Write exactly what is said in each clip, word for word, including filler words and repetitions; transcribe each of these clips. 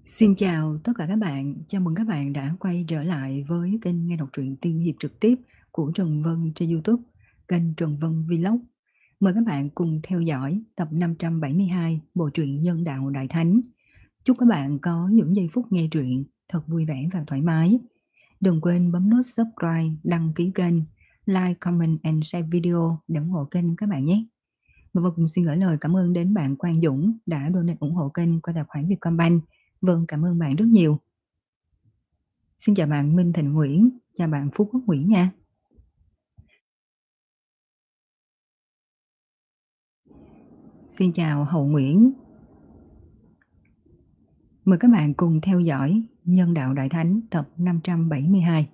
Xin chào tất cả các bạn, chào mừng các bạn đã quay trở lại với kênh nghe đọc truyện tiên hiệp trực tiếp của Trần Vân trên YouTube, kênh Trần Vân Vlog. Mời các bạn cùng theo dõi tập năm trăm bảy mươi hai bộ truyện Nhân đạo Đại Thánh. Chúc các bạn có những giây phút nghe truyện thật vui vẻ và thoải mái. Đừng quên bấm nút subscribe, đăng ký kênh, like, comment and share video để ủng hộ kênh các bạn nhé. Và Vân cũng xin gửi lời cảm ơn đến bạn Quang Dũng đã donate ủng hộ kênh qua tài khoản Vietcombank. Vâng, cảm ơn bạn rất nhiều. Xin chào bạn Minh Thịnh Nguyễn, chào bạn Phú Quốc Nguyễn nha. Xin chào Hậu Nguyễn. Mời các bạn cùng theo dõi Nhân đạo Đại Thánh tập năm trăm bảy mươi hai.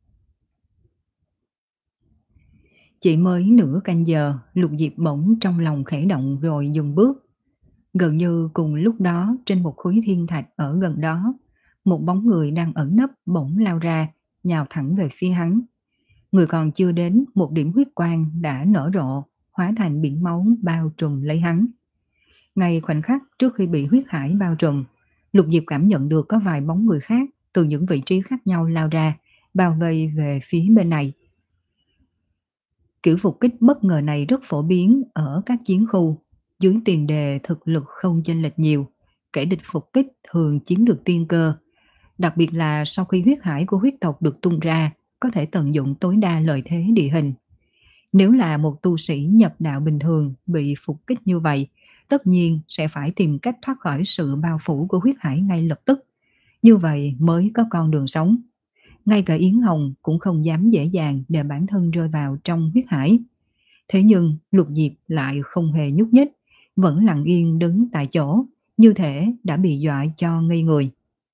Chỉ mới nửa canh giờ, Lục Diệp bỗng trong lòng khẽ động rồi dừng bước. Gần như cùng lúc đó, trên một khối thiên thạch ở gần đó, một bóng người đang ẩn nấp bỗng lao ra, nhào thẳng về phía hắn. Người còn chưa đến, một điểm huyết quang đã nở rộ, hóa thành biển máu bao trùm lấy hắn. Ngay khoảnh khắc trước khi bị huyết hải bao trùm, Lục Diệp cảm nhận được có vài bóng người khác từ những vị trí khác nhau lao ra, bao vây về phía bên này. Kiểu phục kích bất ngờ này rất phổ biến ở các chiến khu. Dưới tiền đề thực lực không chênh lệch nhiều, kẻ địch phục kích thường chiếm được tiên cơ. Đặc biệt là sau khi huyết hải của huyết tộc được tung ra, có thể tận dụng tối đa lợi thế địa hình. Nếu là một tu sĩ nhập đạo bình thường bị phục kích như vậy, tất nhiên sẽ phải tìm cách thoát khỏi sự bao phủ của huyết hải ngay lập tức. Như vậy mới có con đường sống. Ngay cả Yến Hồng cũng không dám dễ dàng để bản thân rơi vào trong huyết hải. Thế nhưng Lục Diệp lại không hề nhúc nhích, vẫn lặng yên đứng tại chỗ, như thể đã bị dọa cho ngây người.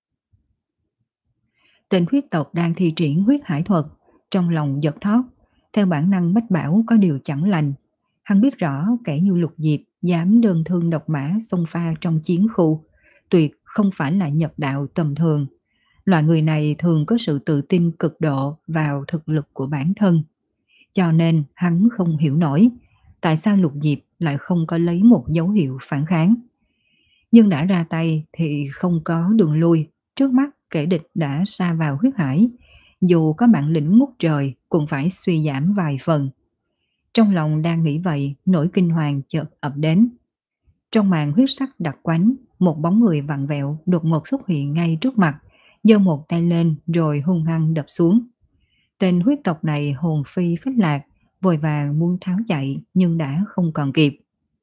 Tên huyết tộc đang thi triển huyết hải thuật, trong lòng giật thót. Theo bản năng mách bảo có điều chẳng lành. Hắn biết rõ kẻ như Lục Diệp dám đơn thương độc mã xông pha trong chiến khu, tuyệt không phải là nhập đạo tầm thường. Loại người này thường có sự tự tin cực độ vào thực lực của bản thân. Cho nên hắn không hiểu nổi tại sao Lục Diệp lại không có lấy một dấu hiệu phản kháng. Nhưng đã ra tay thì không có đường lui, trước mắt kẻ địch đã sa vào huyết hải. Dù có bản lĩnh ngút trời cũng phải suy giảm vài phần. Trong lòng đang nghĩ vậy, nỗi kinh hoàng chợt ập đến. Trong màn huyết sắc đặc quánh, một bóng người vặn vẹo đột ngột xuất hiện ngay trước mặt, giơ một tay lên rồi hung hăng đập xuống. Tên huyết tộc này hồn phi phách lạc, vội vàng muốn tháo chạy nhưng đã không còn kịp.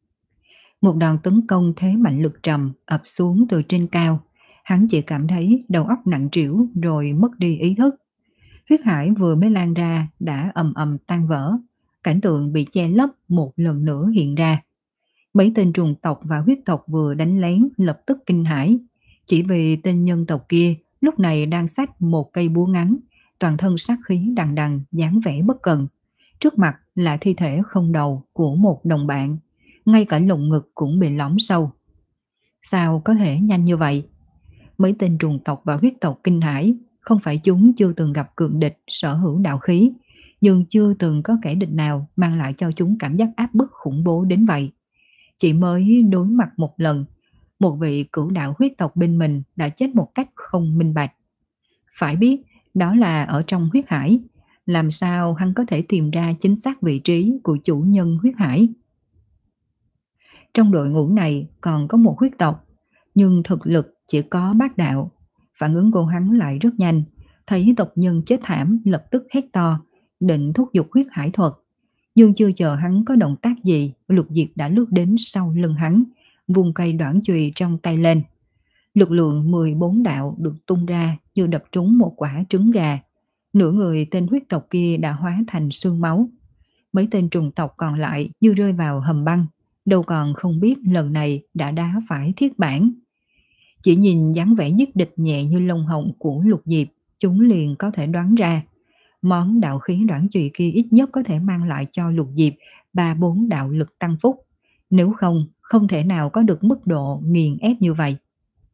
Một đòn tấn công thế mạnh lực trầm ập xuống từ trên cao, hắn chỉ cảm thấy đầu óc nặng trĩu rồi mất đi ý thức. Huyết hải vừa mới lan ra đã ầm ầm tan vỡ, cảnh tượng bị che lấp một lần nữa hiện ra. Mấy tên trùng tộc và huyết tộc vừa đánh lén lập tức kinh hãi, chỉ vì tên nhân tộc kia lúc này đang xách một cây búa ngắn, toàn thân sát khí đằng đằng, dáng vẻ bất cần. Trước mặt là thi thể không đầu của một đồng bạn, ngay cả lồng ngực cũng bị lõm sâu. Sao có thể nhanh như vậy? Mấy tên trùng tộc và huyết tộc kinh hãi, không phải chúng chưa từng gặp cường địch sở hữu đạo khí, nhưng chưa từng có kẻ địch nào mang lại cho chúng cảm giác áp bức khủng bố đến vậy. Chỉ mới đối mặt một lần, một vị cửu đạo huyết tộc bên mình đã chết một cách không minh bạch. Phải biết, đó là ở trong huyết hải, làm sao hắn có thể tìm ra chính xác vị trí của chủ nhân huyết hải. Trong đội ngũ này còn có một huyết tộc, nhưng thực lực chỉ có bát đạo. Phản ứng của hắn lại rất nhanh, thấy tộc nhân chết thảm lập tức hét to, định thúc giục huyết hải thuật. Nhưng chưa chờ hắn có động tác gì, Lục Diệp đã lướt đến sau lưng hắn, vùng cây đoản chùy trong tay lên. Lực lượng mười bốn đạo được tung ra như đập trúng một quả trứng gà. Nửa người tên huyết tộc kia đã hóa thành sương máu. Mấy tên trùng tộc còn lại như rơi vào hầm băng, đâu còn không biết lần này đã đá phải thiết bản. Chỉ nhìn dáng vẻ nhất địch nhẹ như lông hồng của Lục Diệp, chúng liền có thể đoán ra món đạo khí đoản chùy kia ít nhất có thể mang lại cho Lục Diệp ba bốn đạo lực tăng phúc. Nếu không, không thể nào có được mức độ nghiền ép như vậy.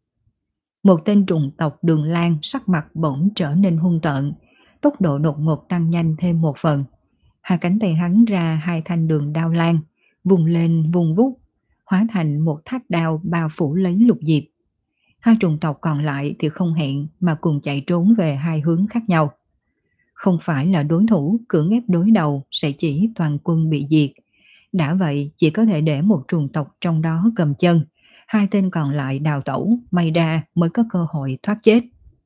Một tên trùng tộc Đường Lan sắc mặt bỗng trở nên hung tợn, tốc độ đột ngột tăng nhanh thêm một phần. Hai cánh tay hắn ra hai thanh đường đao lan, vùng lên vùng vút, hóa thành một thác đao bao phủ lấy Lục Diệp. Hai trùng tộc còn lại thì không hẹn mà cùng chạy trốn về hai hướng khác nhau. Không phải là đối thủ, cưỡng ép đối đầu sẽ chỉ toàn quân bị diệt. Đã vậy chỉ có thể để một trùng tộc trong đó cầm chân, hai tên còn lại đào tẩu, may ra mới có cơ hội thoát chết.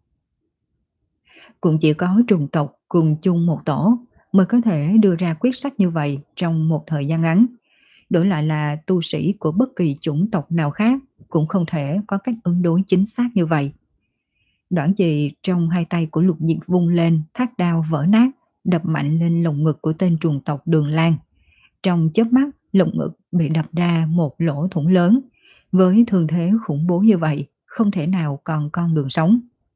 Cũng chỉ có trùng tộc cùng chung một tổ mới có thể đưa ra quyết sách như vậy trong một thời gian ngắn. Đổi lại là tu sĩ của bất kỳ chủng tộc nào khác cũng không thể có cách ứng đối chính xác như vậy. Đoạn Trì trong hai tay của Lục Diệp vung lên, thác đao vỡ nát, đập mạnh lên lồng ngực của tên trùng tộc Đường Lan. Trong chớp mắt, lồng ngực bị đập ra một lỗ thủng lớn. Với thương thế khủng bố như vậy, không thể nào còn con đường sống.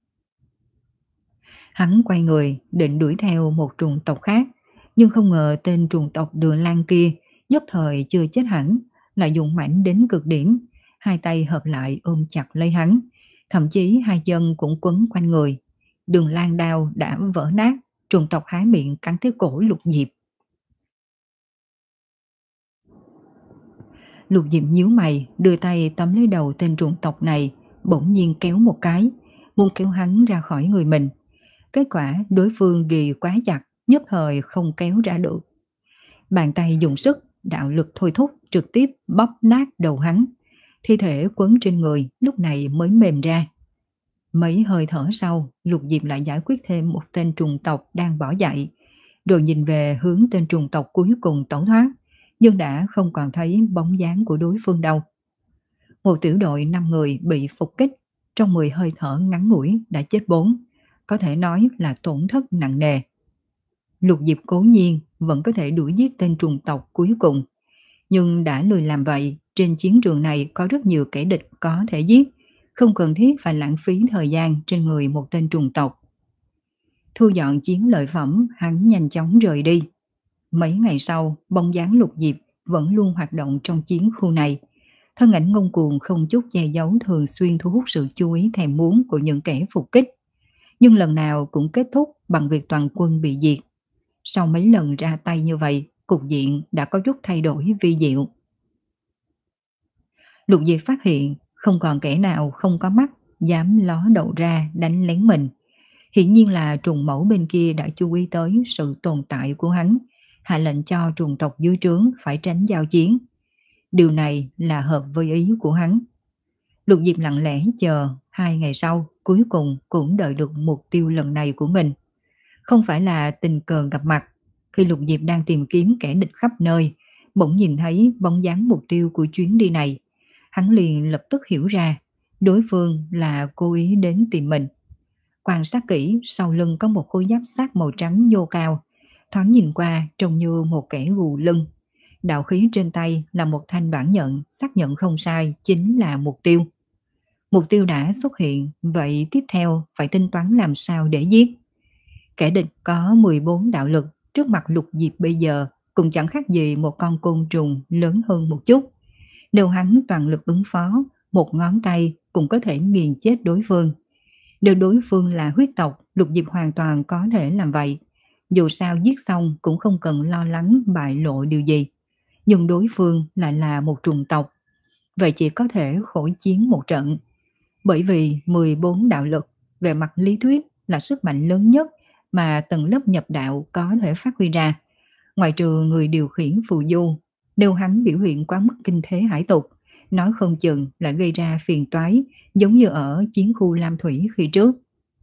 Hắn quay người định đuổi theo một trùng tộc khác, nhưng không ngờ tên trùng tộc Đường Lan kia nhất thời chưa chết hẳn, lại dũng mãnh đến cực điểm, hai tay hợp lại ôm chặt lấy hắn, thậm chí hai chân cũng quấn quanh người. Đường Lan đao đã vỡ nát, trùng tộc há miệng cắn tới cổ Lục Diệp. Lục Diệp nhíu mày, đưa tay tóm lấy đầu tên trùng tộc này, bỗng nhiên kéo một cái, muốn kéo hắn ra khỏi người mình. Kết quả đối phương ghi quá chặt, nhất thời không kéo ra được. Bàn tay dùng sức, đạo lực thôi thúc, trực tiếp bóp nát đầu hắn. Thi thể quấn trên người lúc này mới mềm ra. Mấy hơi thở sau, Lục Diệp lại giải quyết thêm một tên trùng tộc đang bỏ chạy, rồi nhìn về hướng tên trùng tộc cuối cùng tẩu thoát, nhưng đã không còn thấy bóng dáng của đối phương đâu. Một tiểu đội năm người bị phục kích, trong mười hơi thở ngắn ngủi đã chết bốn, có thể nói là tổn thất nặng nề. Lục Diệp cố nhiên vẫn có thể đuổi giết tên trùng tộc cuối cùng, nhưng đã lười làm vậy, trên chiến trường này có rất nhiều kẻ địch có thể giết, không cần thiết phải lãng phí thời gian trên người một tên trùng tộc. Thu dọn chiến lợi phẩm, hắn nhanh chóng rời đi. Mấy ngày sau, bóng dáng Lục Diệp vẫn luôn hoạt động trong chiến khu này. Thân ảnh ngông cuồng không chút che giấu thường xuyên thu hút sự chú ý thèm muốn của những kẻ phục kích. Nhưng lần nào cũng kết thúc bằng việc toàn quân bị diệt. Sau mấy lần ra tay như vậy, cục diện đã có chút thay đổi vi diệu. Lục Diệp phát hiện không còn kẻ nào không có mắt dám ló đầu ra đánh lén mình. Hiển nhiên là trùng mẫu bên kia đã chú ý tới sự tồn tại của hắn, hạ lệnh cho trùng tộc dưới trướng phải tránh giao chiến. Điều này là hợp với ý của hắn. Lục Diệp lặng lẽ chờ, hai ngày sau cuối cùng cũng đợi được mục tiêu lần này của mình. Không phải là tình cờ gặp mặt, khi Lục Diệp đang tìm kiếm kẻ địch khắp nơi, bỗng nhìn thấy bóng dáng mục tiêu của chuyến đi này. Hắn liền lập tức hiểu ra, đối phương là cố ý đến tìm mình. Quan sát kỹ, sau lưng có một khối giáp sắt màu trắng nhô cao, thoáng nhìn qua trông như một kẻ gù lưng. Đạo khí trên tay là một thanh đoạn nhận, xác nhận không sai, chính là mục tiêu. Mục tiêu đã xuất hiện, vậy tiếp theo phải tính toán làm sao để giết. Kẻ địch có mười bốn đạo lực, trước mặt Lục Diệp bây giờ cũng chẳng khác gì một con côn trùng lớn hơn một chút. Nếu hắn toàn lực ứng phó, một ngón tay cũng có thể nghiền chết đối phương. Nếu đối phương là huyết tộc, Lục Diệp hoàn toàn có thể làm vậy. Dù sao giết xong cũng không cần lo lắng bại lộ điều gì. Nhưng đối phương lại là một trùng tộc, vậy chỉ có thể khổ chiến một trận. Bởi vì mười bốn đạo lực về mặt lý thuyết là sức mạnh lớn nhất mà tầng lớp nhập đạo có thể phát huy ra. Ngoại trừ người điều khiển phù du, nếu hắn biểu hiện quá mức kinh thế hải tục, nói không chừng lại gây ra phiền toái giống như ở chiến khu Lam Thủy khi trước.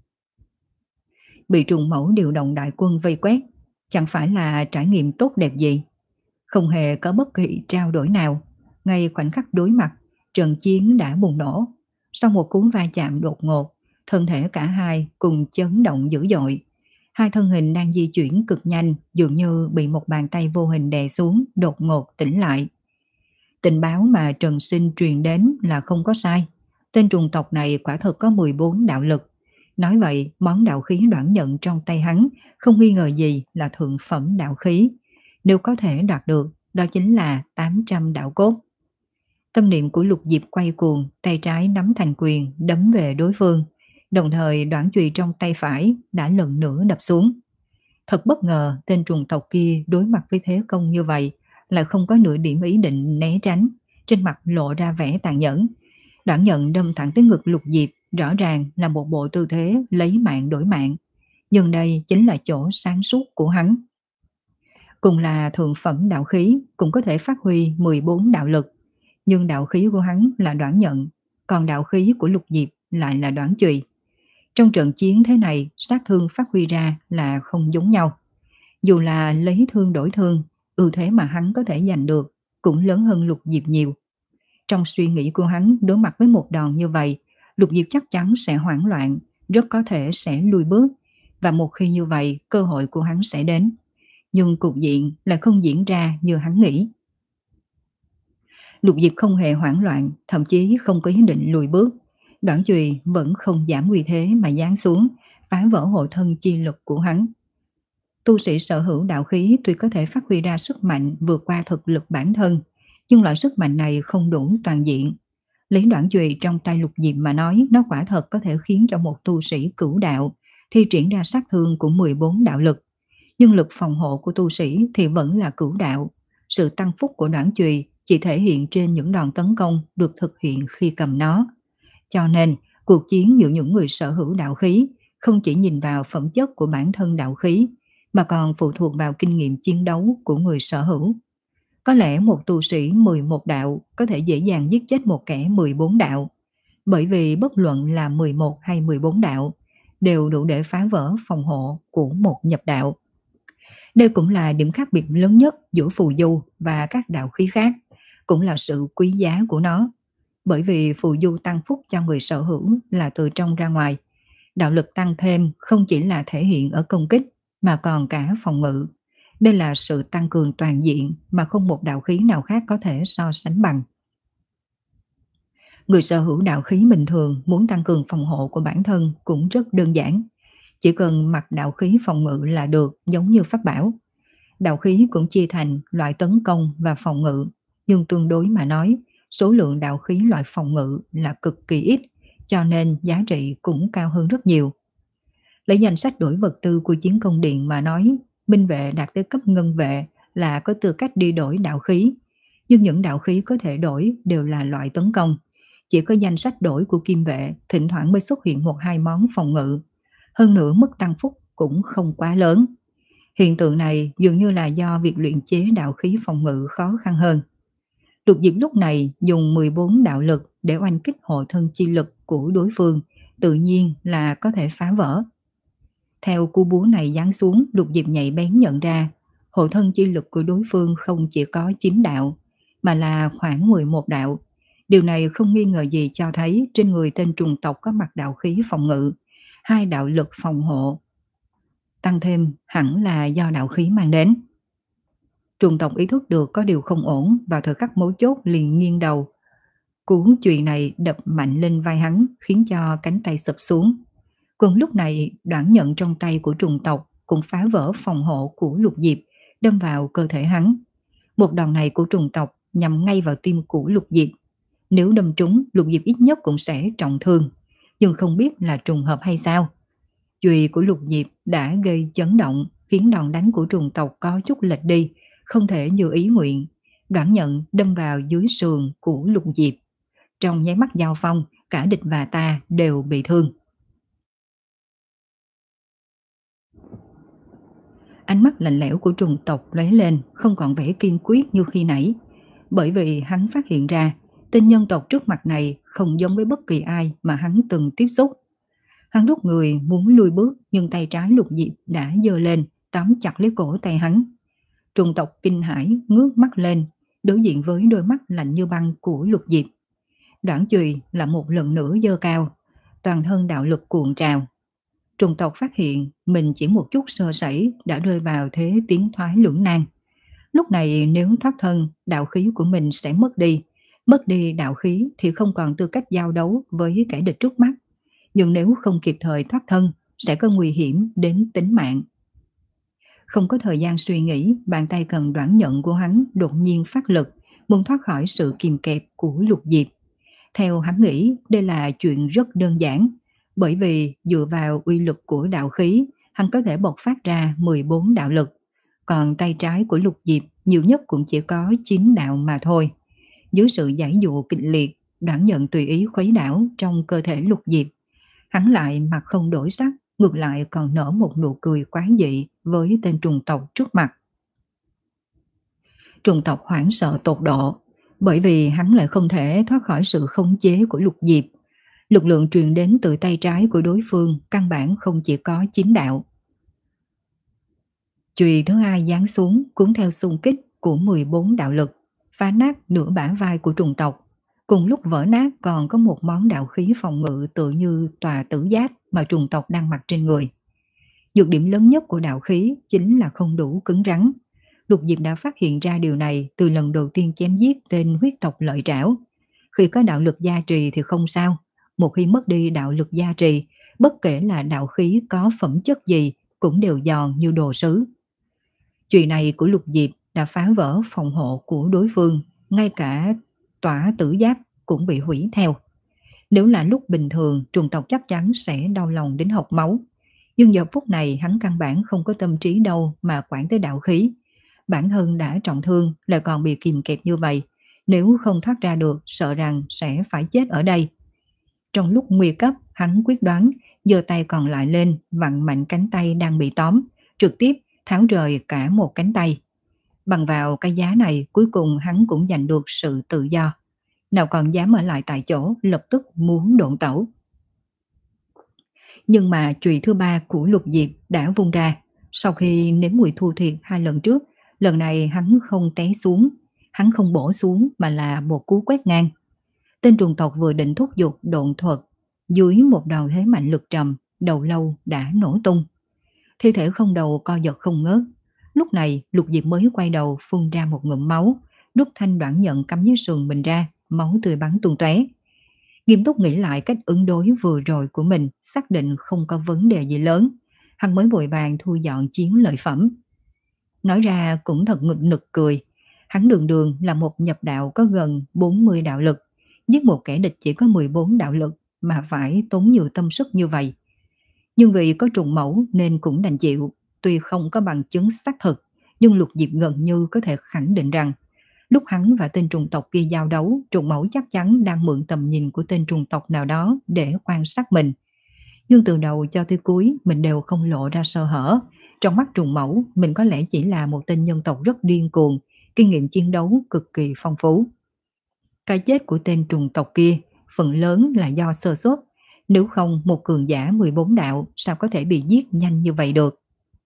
Bị trùng mẫu điều động đại quân vây quét, chẳng phải là trải nghiệm tốt đẹp gì. Không hề có bất kỳ trao đổi nào, ngay khoảnh khắc đối mặt, trận chiến đã bùng nổ. Sau một cú va chạm đột ngột, thân thể cả hai cùng chấn động dữ dội. Hai thân hình đang di chuyển cực nhanh, dường như bị một bàn tay vô hình đè xuống, đột ngột tỉnh lại. Tình báo mà Trần Sinh truyền đến là không có sai. Tên trùng tộc này quả thực có mười bốn đạo lực. Nói vậy, món đạo khí đoạn nhận trong tay hắn không nghi ngờ gì là thượng phẩm đạo khí. Nếu có thể đạt được, đó chính là tám trăm đạo cốt. Tâm niệm của Lục Diệp quay cuồng, tay trái nắm thành quyền đấm về đối phương. Đồng thời đoạn chùy trong tay phải đã lần nữa đập xuống. Thật bất ngờ, tên trùng tộc kia đối mặt với thế công như vậy lại không có nửa điểm ý định né tránh, trên mặt lộ ra vẻ tàn nhẫn. Đoạn nhận đâm thẳng tới ngực Lục Diệp, rõ ràng là một bộ tư thế lấy mạng đổi mạng. Nhưng đây chính là chỗ sáng suốt của hắn. Cùng là thượng phẩm đạo khí, cũng có thể phát huy mười bốn đạo lực. Nhưng đạo khí của hắn là Đoạn nhận, còn đạo khí của Lục Diệp lại là Đoạn chùy. Trong trận chiến thế này, sát thương phát huy ra là không giống nhau. Dù là lấy thương đổi thương, ưu thế mà hắn có thể giành được cũng lớn hơn Lục Diệp nhiều. Trong suy nghĩ của hắn, đối mặt với một đòn như vậy, Lục Diệp chắc chắn sẽ hoảng loạn, rất có thể sẽ lùi bước, và một khi như vậy, cơ hội của hắn sẽ đến. Nhưng cục diện lại không diễn ra như hắn nghĩ. Lục Diệp không hề hoảng loạn, thậm chí không có ý định lùi bước. Đoạn chùy vẫn không giảm uy thế mà giáng xuống, phá vỡ hộ thân chi lực của hắn. Tu sĩ sở hữu đạo khí tuy có thể phát huy ra sức mạnh vượt qua thực lực bản thân, nhưng loại sức mạnh này không đủ toàn diện. Lấy đoạn chùy trong tay Lục Diệp mà nói, nó quả thật có thể khiến cho một tu sĩ cửu đạo thi triển ra sát thương của mười bốn đạo lực. Nhưng lực phòng hộ của tu sĩ thì vẫn là cửu đạo. Sự tăng phúc của đoạn chùy chỉ thể hiện trên những đòn tấn công được thực hiện khi cầm nó. Cho nên, cuộc chiến giữa những người sở hữu đạo khí không chỉ nhìn vào phẩm chất của bản thân đạo khí, mà còn phụ thuộc vào kinh nghiệm chiến đấu của người sở hữu. Có lẽ một tu sĩ mười một đạo có thể dễ dàng giết chết một kẻ mười bốn đạo, bởi vì bất luận là mười một hay mười bốn đạo, đều đủ để phá vỡ phòng hộ của một nhập đạo. Đây cũng là điểm khác biệt lớn nhất giữa phù du và các đạo khí khác, cũng là sự quý giá của nó. Bởi vì phù du tăng phúc cho người sở hữu là từ trong ra ngoài. Đạo lực tăng thêm không chỉ là thể hiện ở công kích, mà còn cả phòng ngự. Đây là sự tăng cường toàn diện mà không một đạo khí nào khác có thể so sánh bằng. Người sở hữu đạo khí bình thường muốn tăng cường phòng hộ của bản thân cũng rất đơn giản. Chỉ cần mặc đạo khí phòng ngự là được, giống như pháp bảo. Đạo khí cũng chia thành loại tấn công và phòng ngự, nhưng tương đối mà nói, số lượng đạo khí loại phòng ngự là cực kỳ ít, cho nên giá trị cũng cao hơn rất nhiều. Lấy danh sách đổi vật tư của chiến công điện mà nói, minh vệ đạt tới cấp ngân vệ là có tư cách đi đổi đạo khí, nhưng những đạo khí có thể đổi đều là loại tấn công. Chỉ có danh sách đổi của kim vệ thỉnh thoảng mới xuất hiện một hai món phòng ngự. Hơn nữa mức tăng phúc cũng không quá lớn. Hiện tượng này dường như là do việc luyện chế đạo khí phòng ngự khó khăn hơn. Lục Diệp lúc này dùng mười bốn đạo lực để oanh kích hộ thân chi lực của đối phương, tự nhiên là có thể phá vỡ. Theo cú búa này giáng xuống, Lục Diệp nhạy bén nhận ra hộ thân chi lực của đối phương không chỉ có chín đạo, mà là khoảng mười một đạo. Điều này không nghi ngờ gì cho thấy trên người tên trùng tộc có mặc đạo khí phòng ngự, hai đạo lực phòng hộ. Tăng thêm hẳn là do đạo khí mang đến. Trùng tộc ý thức được có điều không ổn, vào thời khắc mấu chốt liền nghiêng đầu. Cú chùy này đập mạnh lên vai hắn, khiến cho cánh tay sụp xuống. Cùng lúc này, đoạn nhận trong tay của trùng tộc cũng phá vỡ phòng hộ của Lục Diệp, đâm vào cơ thể hắn. Một đòn này của trùng tộc nhằm ngay vào tim của Lục Diệp. Nếu đâm trúng, Lục Diệp ít nhất cũng sẽ trọng thương, nhưng không biết là trùng hợp hay sao. Chùy của Lục Diệp đã gây chấn động, khiến đòn đánh của trùng tộc có chút lệch đi, không thể như ý nguyện. Đoạn nhận đâm vào dưới sườn của Lục Diệp. Trong nháy mắt giao phong, cả địch và ta đều bị thương. Ánh mắt lạnh lẽo của trùng tộc lóe lên, không còn vẻ kiên quyết như khi nãy. Bởi vì hắn phát hiện ra, tên nhân tộc trước mặt này không giống với bất kỳ ai mà hắn từng tiếp xúc. Hắn rút người muốn lùi bước, nhưng tay trái Lục Diệp đã giơ lên, tóm chặt lấy cổ tay hắn. Trùng tộc kinh hãi ngước mắt lên, đối diện với đôi mắt lạnh như băng của Lục Diệp. Đoạn chùy là một lần nữa giơ cao, toàn thân đạo lực cuộn trào. Trùng tộc phát hiện mình chỉ một chút sơ sẩy đã rơi vào thế tiến thoái lưỡng nan. Lúc này nếu thoát thân, đạo khí của mình sẽ mất đi. Mất đi đạo khí thì không còn tư cách giao đấu với kẻ địch trước mắt. Nhưng nếu không kịp thời thoát thân, sẽ có nguy hiểm đến tính mạng. Không có thời gian suy nghĩ, bàn tay cầm đoạn nhận của hắn đột nhiên phát lực, muốn thoát khỏi sự kìm kẹp của Lục Diệp. Theo hắn nghĩ, đây là chuyện rất đơn giản, bởi vì dựa vào uy lực của đạo khí, hắn có thể bộc phát ra mười bốn đạo lực, còn tay trái của Lục Diệp nhiều nhất cũng chỉ có chín đạo mà thôi. Dưới sự giải dụ kịch liệt, Đoản Nhận tùy ý khuấy đảo trong cơ thể Lục Diệp. Hắn lại mặt không đổi sắc, ngược lại còn nở một nụ cười quái dị với tên trùng tộc trước mặt. Trùng tộc hoảng sợ tột độ, bởi vì hắn lại không thể thoát khỏi sự khống chế của Lục Diệp. Lực lượng truyền đến từ tay trái của đối phương căn bản không chỉ có chín đạo. Chùy thứ hai giáng xuống cuốn theo xung kích của mười bốn đạo lực, phá nát nửa bả vai của trùng tộc. Cùng lúc vỡ nát còn có một món đạo khí phòng ngự tự như tòa tử giáp mà trùng tộc đang mặc trên người. Nhược điểm lớn nhất của đạo khí chính là không đủ cứng rắn. Lục Diệp đã phát hiện ra điều này từ lần đầu tiên chém giết tên huyết tộc lợi trảo. Khi có đạo lực gia trì thì không sao, một khi mất đi đạo lực gia trì, bất kể là đạo khí có phẩm chất gì cũng đều giòn như đồ sứ. Chuyện này của Lục Diệp đã phá vỡ phòng hộ của đối phương, ngay cả tỏa tử giáp cũng bị hủy theo. Nếu là lúc bình thường, trùng tộc chắc chắn sẽ đau lòng đến hộc máu. Nhưng giờ phút này hắn căn bản không có tâm trí đâu mà quản tới đạo khí. Bản thân đã trọng thương lại còn bị kìm kẹp như vậy, nếu không thoát ra được sợ rằng sẽ phải chết ở đây. Trong lúc nguy cấp, hắn quyết đoán giơ tay còn lại lên, vặn mạnh cánh tay đang bị tóm, trực tiếp tháo rời cả một cánh tay. Bằng vào cái giá này, cuối cùng hắn cũng giành được sự tự do. Nào còn dám ở lại tại chỗ, lập tức muốn độn tẩu. Nhưng mà chùy thứ ba của Lục Diệp đã vung ra. Sau khi nếm mùi thua thiệt hai lần trước, lần này hắn không té xuống, hắn không bổ xuống mà là một cú quét ngang. Tên trùng tộc vừa định thúc giục độn thuật, dưới một đòn thế mạnh lực trầm, đầu lâu đã nổ tung. Thi thể không đầu co giật không ngớt. Lúc này Lục Diệp mới quay đầu phun ra một ngụm máu, rút thanh Đoản Nhận cắm dưới sườn mình ra, máu tươi bắn tung tóe. Nghiêm túc nghĩ lại cách ứng đối vừa rồi của mình, xác định không có vấn đề gì lớn, hắn mới vội vàng thu dọn chiến lợi phẩm. Nói ra cũng thật nghịch nực cười, hắn đường đường là một nhập đạo có gần bốn mươi đạo lực, giết một kẻ địch chỉ có mười bốn đạo lực mà phải tốn nhiều tâm sức như vậy. Nhưng vì có trùng mẫu nên cũng đành chịu, tuy không có bằng chứng xác thực, nhưng Lục Diệp gần như có thể khẳng định rằng lúc hắn và tên trùng tộc kia giao đấu, trùng mẫu chắc chắn đang mượn tầm nhìn của tên trùng tộc nào đó để quan sát mình. Nhưng từ đầu cho tới cuối mình đều không lộ ra sơ hở. Trong mắt trùng mẫu, mình có lẽ chỉ là một tên nhân tộc rất điên cuồng, kinh nghiệm chiến đấu cực kỳ phong phú. Cái chết của tên trùng tộc kia phần lớn là do sơ suất, nếu không một cường giả mười bốn đạo sao có thể bị giết nhanh như vậy được.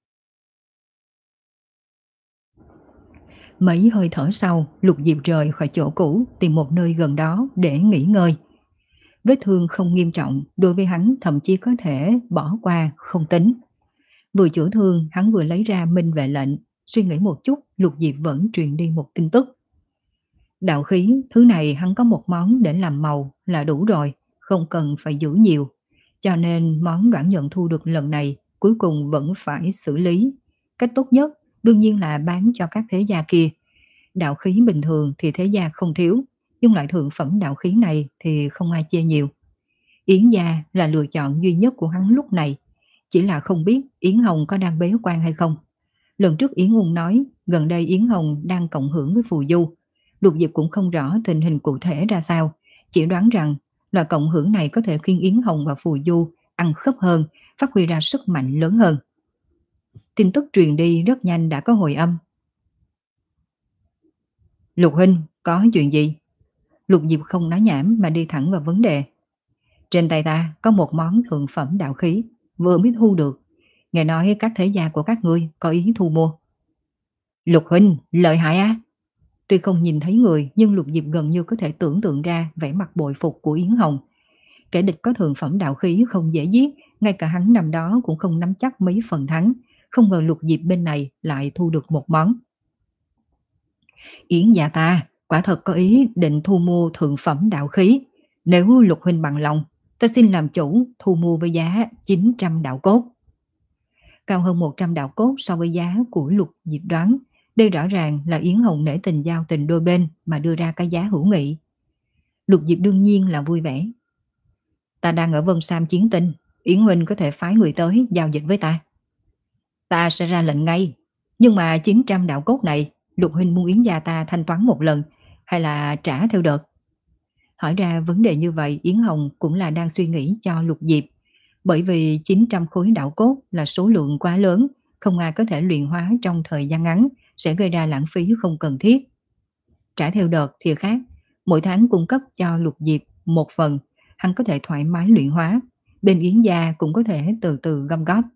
Mấy hơi thở sau, Lục Diệp rời khỏi chỗ cũ, tìm một nơi gần đó để nghỉ ngơi. Vết thương không nghiêm trọng, đối với hắn thậm chí có thể bỏ qua không tính. Vừa chữa thương, hắn vừa lấy ra minh vệ lệnh, suy nghĩ một chút, Lục Diệp vẫn truyền đi một tin tức. Đạo khí, thứ này hắn có một món để làm màu là đủ rồi, không cần phải giữ nhiều. Cho nên món Đoản Nhận thu được lần này cuối cùng vẫn phải xử lý. Cách tốt nhất đương nhiên là bán cho các thế gia kia. Đạo khí bình thường thì thế gia không thiếu, nhưng loại thượng phẩm đạo khí này thì không ai chê nhiều. Yến gia là lựa chọn duy nhất của hắn lúc này, chỉ là không biết Yến Hồng có đang bế quan hay không. Lần trước Yến Ung nói gần đây Yến Hồng đang cộng hưởng với phù du. Lục Diệp cũng không rõ tình hình cụ thể ra sao, chỉ đoán rằng là cộng hưởng này có thể khiến Yến Hồng và phù du ăn khớp hơn, phát huy ra sức mạnh lớn hơn. Tin tức truyền đi rất nhanh đã có hồi âm. Lục huynh, có chuyện gì? Lục Diệp không nói nhảm mà đi thẳng vào vấn đề. Trên tay ta có một món thượng phẩm đạo khí, vừa mới thu được. Nghe nói các thế gia của các ngươi có ý thu mua. Lục huynh, lợi hại á. Tuy không nhìn thấy người, nhưng Lục Diệp gần như có thể tưởng tượng ra vẻ mặt bội phục của Yến Hồng. Kẻ địch có thượng phẩm đạo khí không dễ giết, ngay cả hắn năm đó cũng không nắm chắc mấy phần thắng. Không ngờ Lục Diệp bên này lại thu được một món. Yến gia ta quả thật có ý định thu mua thượng phẩm đạo khí. Nếu Lục huynh bằng lòng, ta xin làm chủ thu mua với giá chín trăm đạo cốt. Cao hơn một trăm đạo cốt so với giá của Lục Diệp đoán. Đây rõ ràng là Yến Hồng nể tình giao tình đôi bên mà đưa ra cái giá hữu nghị. Lục Diệp đương nhiên là vui vẻ. Ta đang ở Vân Sam chiến tinh, Yến huynh có thể phái người tới giao dịch với ta. Ta sẽ ra lệnh ngay. Nhưng mà chín trăm đạo cốt này, Lục huynh muốn Yến gia ta thanh toán một lần hay là trả theo đợt? Hỏi ra vấn đề như vậy Yến Hồng cũng là đang suy nghĩ cho Lục Diệp, bởi vì chín trăm khối đạo cốt là số lượng quá lớn, không ai có thể luyện hóa trong thời gian ngắn, sẽ gây ra lãng phí không cần thiết. Trả theo đợt thì khác, mỗi tháng cung cấp cho Lục Diệp một phần, hắn có thể thoải mái luyện hóa, bên Yến gia cũng có thể từ từ gom góp.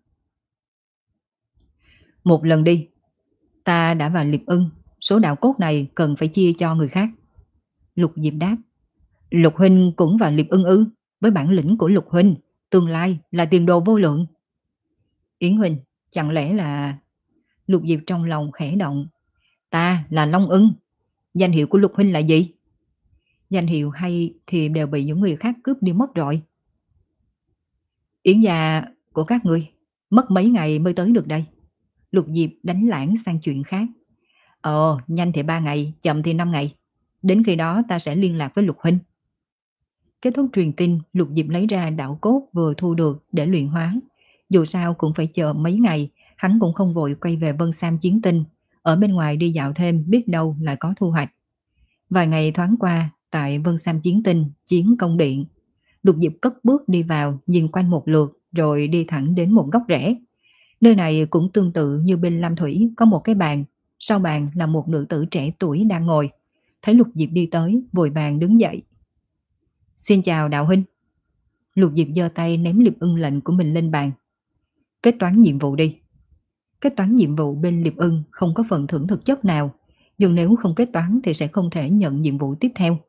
Một lần đi, ta đã vào Liệp Ưng, số đạo cốt này cần phải chia cho người khác. Lục Diệp đáp, Lục huynh cũng vào Liệp Ưng ư? Với bản lĩnh của Lục huynh, tương lai là tiền đồ vô lượng. Yến huynh, chẳng lẽ là... Lục Diệp trong lòng khẽ động. Ta là Long Ưng. Danh hiệu của Lục huynh là gì? Danh hiệu hay thì đều bị những người khác cướp đi mất rồi. Yến gia của các ngươi mất mấy ngày mới tới được đây? Lục Diệp đánh lãng sang chuyện khác. Ờ, nhanh thì ba ngày, chậm thì năm ngày. Đến khi đó ta sẽ liên lạc với Lục huynh. Kết thúc truyền tin, Lục Diệp lấy ra đạo cốt vừa thu được để luyện hóa. Dù sao cũng phải chờ mấy ngày, hắn cũng không vội quay về Vân Sam chiến tinh. Ở bên ngoài đi dạo thêm biết đâu lại có thu hoạch. Vài ngày thoáng qua, tại Vân Sam chiến tinh, chiến công điện. Lục Diệp cất bước đi vào, nhìn quanh một lượt, rồi đi thẳng đến một góc rẽ. Nơi này cũng tương tự như bên Lam Thủy, có một cái bàn. Sau bàn là một nữ tử trẻ tuổi đang ngồi. Thấy Lục Diệp đi tới, vội vàng đứng dậy. Xin chào đạo huynh. Lục Diệp giơ tay ném Liệp Ưng lệnh của mình lên bàn. Kết toán nhiệm vụ đi. Kết toán nhiệm vụ bên Liệp Ưng không có phần thưởng thực chất nào, nhưng nếu không kết toán thì sẽ không thể nhận nhiệm vụ tiếp theo.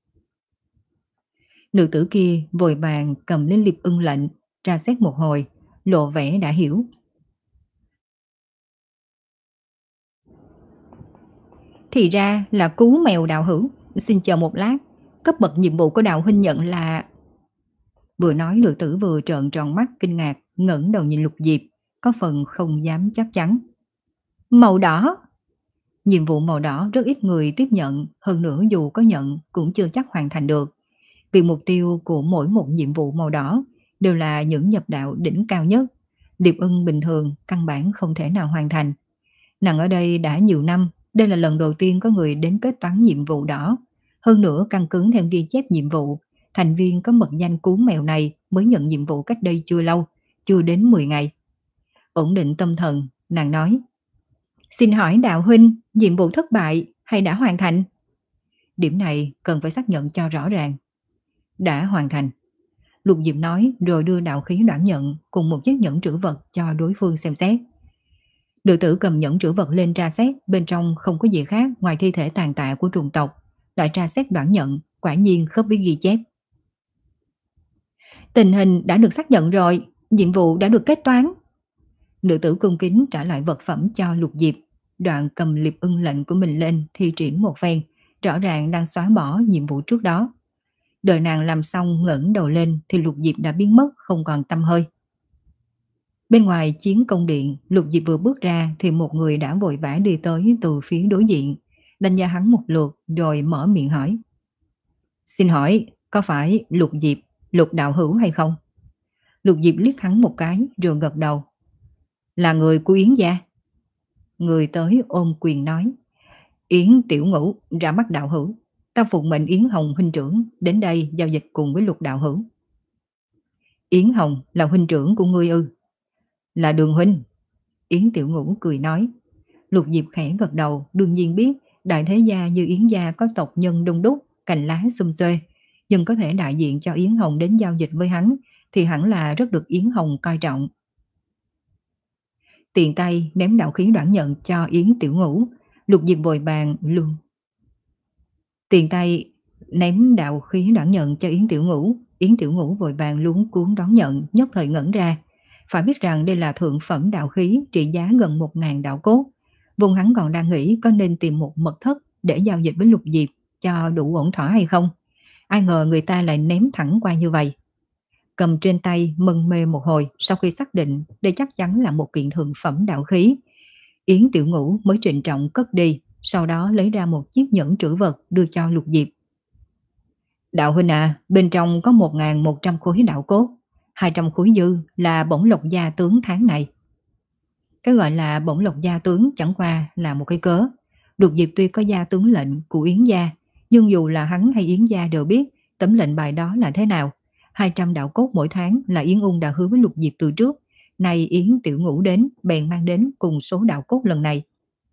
Nữ tử kia vội vàng cầm lên Liệp Ưng lệnh, tra xét một hồi, lộ vẻ đã hiểu. Thì ra là cứu mèo đạo hữu, xin chờ một lát, cấp bậc nhiệm vụ của đạo huynh nhận là... Vừa nói nữ tử vừa trợn tròn mắt kinh ngạc, ngẩng đầu nhìn Lục Diệp, có phần không dám chắc chắn. Màu đỏ. Nhiệm vụ màu đỏ rất ít người tiếp nhận, hơn nữa dù có nhận cũng chưa chắc hoàn thành được. Vì mục tiêu của mỗi một nhiệm vụ màu đỏ đều là những nhập đạo đỉnh cao nhất. Liệp Ưng bình thường căn bản không thể nào hoàn thành. Nàng ở đây đã nhiều năm, đây là lần đầu tiên có người đến kết toán nhiệm vụ đỏ. Hơn nữa căn cứ theo ghi chép nhiệm vụ, thành viên có mật danh cứu mèo này mới nhận nhiệm vụ cách đây chưa lâu, chưa đến mười ngày. Ổn định tâm thần, nàng nói, xin hỏi đạo huynh, nhiệm vụ thất bại hay đã hoàn thành? Điểm này cần phải xác nhận cho rõ ràng. Đã hoàn thành. Lục Diệp nói rồi đưa đạo khí đoản nhận cùng một chiếc nhẫn trữ vật cho đối phương xem xét. Nữ tử cầm nhẫn trữ vật lên tra xét, bên trong không có gì khác ngoài thi thể tàn tạ của trùng tộc. Lại tra xét đoản nhận, quả nhiên khớp với ghi chép. Tình hình đã được xác nhận rồi, nhiệm vụ đã được kết toán. Nữ tử cung kính trả lại vật phẩm cho Lục Diệp, đoạn cầm Liệp Ưng lệnh của mình lên thi triển một phen, rõ ràng đang xóa bỏ nhiệm vụ trước đó. Đợi nàng làm xong ngẩng đầu lên thì Lục Diệp đã biến mất không còn tăm hơi. Bên ngoài chiến công điện, Lục Diệp vừa bước ra thì một người đã vội vã đi tới từ phía đối diện, đánh giá hắn một lượt rồi mở miệng hỏi. Xin hỏi, có phải Lục Diệp, Lục đạo hữu hay không? Lục Diệp liếc hắn một cái rồi gật đầu. Là người của Yến gia. Người tới ôm quyền nói. Yến tiểu ngũ ra mắt đạo hữu. Ta phụng mệnh Yến Hồng huynh trưởng đến đây giao dịch cùng với Lục đạo hữu. Yến Hồng là huynh trưởng của ngươi ư? Là Đường huynh. Yến tiểu ngũ cười nói. Lục Diệp khẽ gật đầu, đương nhiên biết đại thế gia như Yến gia có tộc nhân đông đúc, cành lá xum xuê, nhưng có thể đại diện cho Yến Hồng đến giao dịch với hắn thì hẳn là rất được Yến Hồng coi trọng. Tiện tay ném đạo khí đoản nhận cho Yến tiểu ngũ, Lục Diệp vội vàng luôn. Tiện tay ném đạo khí đoản nhận cho Yến tiểu ngũ, Yến tiểu ngũ vội vàng luống cuốn đón nhận, nhất thời ngẩn ra. Phải biết rằng đây là thượng phẩm đạo khí trị giá gần một ngàn đạo cốt. Vùng hắn còn đang nghĩ có nên tìm một mật thất để giao dịch với Lục Diệp cho đủ ổn thỏa hay không. Ai ngờ người ta lại ném thẳng qua như vậy. Cầm trên tay mân mê một hồi, sau khi xác định đây chắc chắn là một kiện thượng phẩm đạo khí, Yến tiểu ngũ mới trịnh trọng cất đi, sau đó lấy ra một chiếc nhẫn trữ vật đưa cho Lục Diệp. Đạo huynh à, bên trong có một nghìn một trăm khối đạo cốt, hai trăm khối dư là bổng lộc gia tướng tháng này. Cái gọi là bổng lộc gia tướng chẳng qua là một cái cớ. Lục Diệp tuy có gia tướng lệnh của Yến gia, nhưng dù là hắn hay Yến gia đều biết tấm lệnh bài đó là thế nào? hai trăm đạo cốt mỗi tháng là Yến Ung đã hứa với Lục Diệp từ trước. Nay Yến Tiểu Ngũ đến, bèn mang đến cùng số đạo cốt lần này.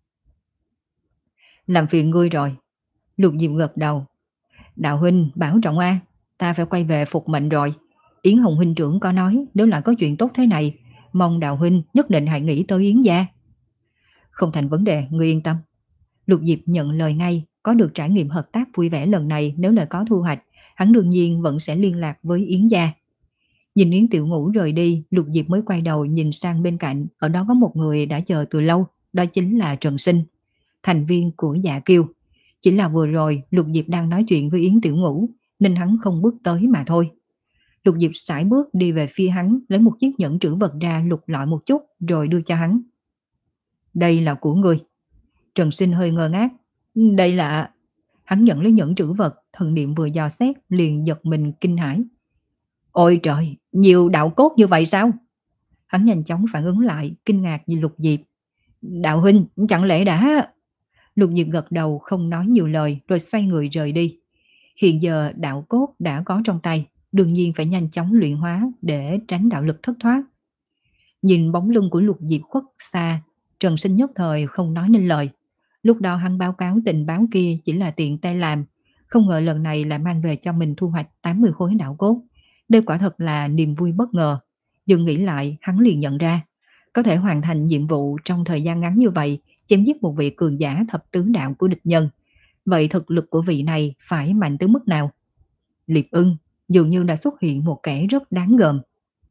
Làm phiền ngươi rồi. Lục Diệp gật đầu. Đạo huynh bảo trọng a, ta phải quay về phục mệnh rồi. Yến Hồng huynh trưởng có nói nếu là có chuyện tốt thế này, mong đạo huynh nhất định hãy nghĩ tới Yến gia. Không thành vấn đề, ngươi yên tâm. Lục Diệp nhận lời ngay, có được trải nghiệm hợp tác vui vẻ lần này, nếu là có thu hoạch, hắn đương nhiên vẫn sẽ liên lạc với Yến gia. Nhìn Yến Tiểu Ngũ rời đi, Lục Diệp mới quay đầu nhìn sang bên cạnh, ở đó có một người đã chờ từ lâu, đó chính là Trần Sinh, thành viên của Dạ Kiêu. Chỉ là vừa rồi Lục Diệp đang nói chuyện với Yến Tiểu Ngũ, nên hắn không bước tới mà thôi. Lục Diệp sải bước đi về phía hắn, lấy một chiếc nhẫn trữ vật ra lục lọi một chút rồi đưa cho hắn. Đây là của ngươi. Trần Sinh hơi ngơ ngác. Đây là... Hắn nhận lấy nhẫn trữ vật, thần niệm vừa dò xét liền giật mình kinh hãi. Ôi trời, nhiều đạo cốt như vậy sao? Hắn nhanh chóng phản ứng lại, kinh ngạc nhìn Lục Diệp. Đạo huynh, chẳng lẽ đã... Lục Diệp gật đầu không nói nhiều lời rồi xoay người rời đi. Hiện giờ đạo cốt đã có trong tay, đương nhiên phải nhanh chóng luyện hóa để tránh đạo lực thất thoát. Nhìn bóng lưng của Lục Diệp khuất xa, Trần Sinh nhất thời không nói nên lời. Lúc đó hắn báo cáo tình báo kia chỉ là tiện tay làm, không ngờ lần này lại mang về cho mình thu hoạch tám mươi khối đạo cốt. Đây quả thật là niềm vui bất ngờ. Nhưng nghĩ lại hắn liền nhận ra, có thể hoàn thành nhiệm vụ trong thời gian ngắn như vậy, chém giết một vị cường giả thập tứ đạo của địch nhân. Vậy thực lực của vị này phải mạnh tới mức nào? Liệp Ưng dường như đã xuất hiện một kẻ rất đáng gờm.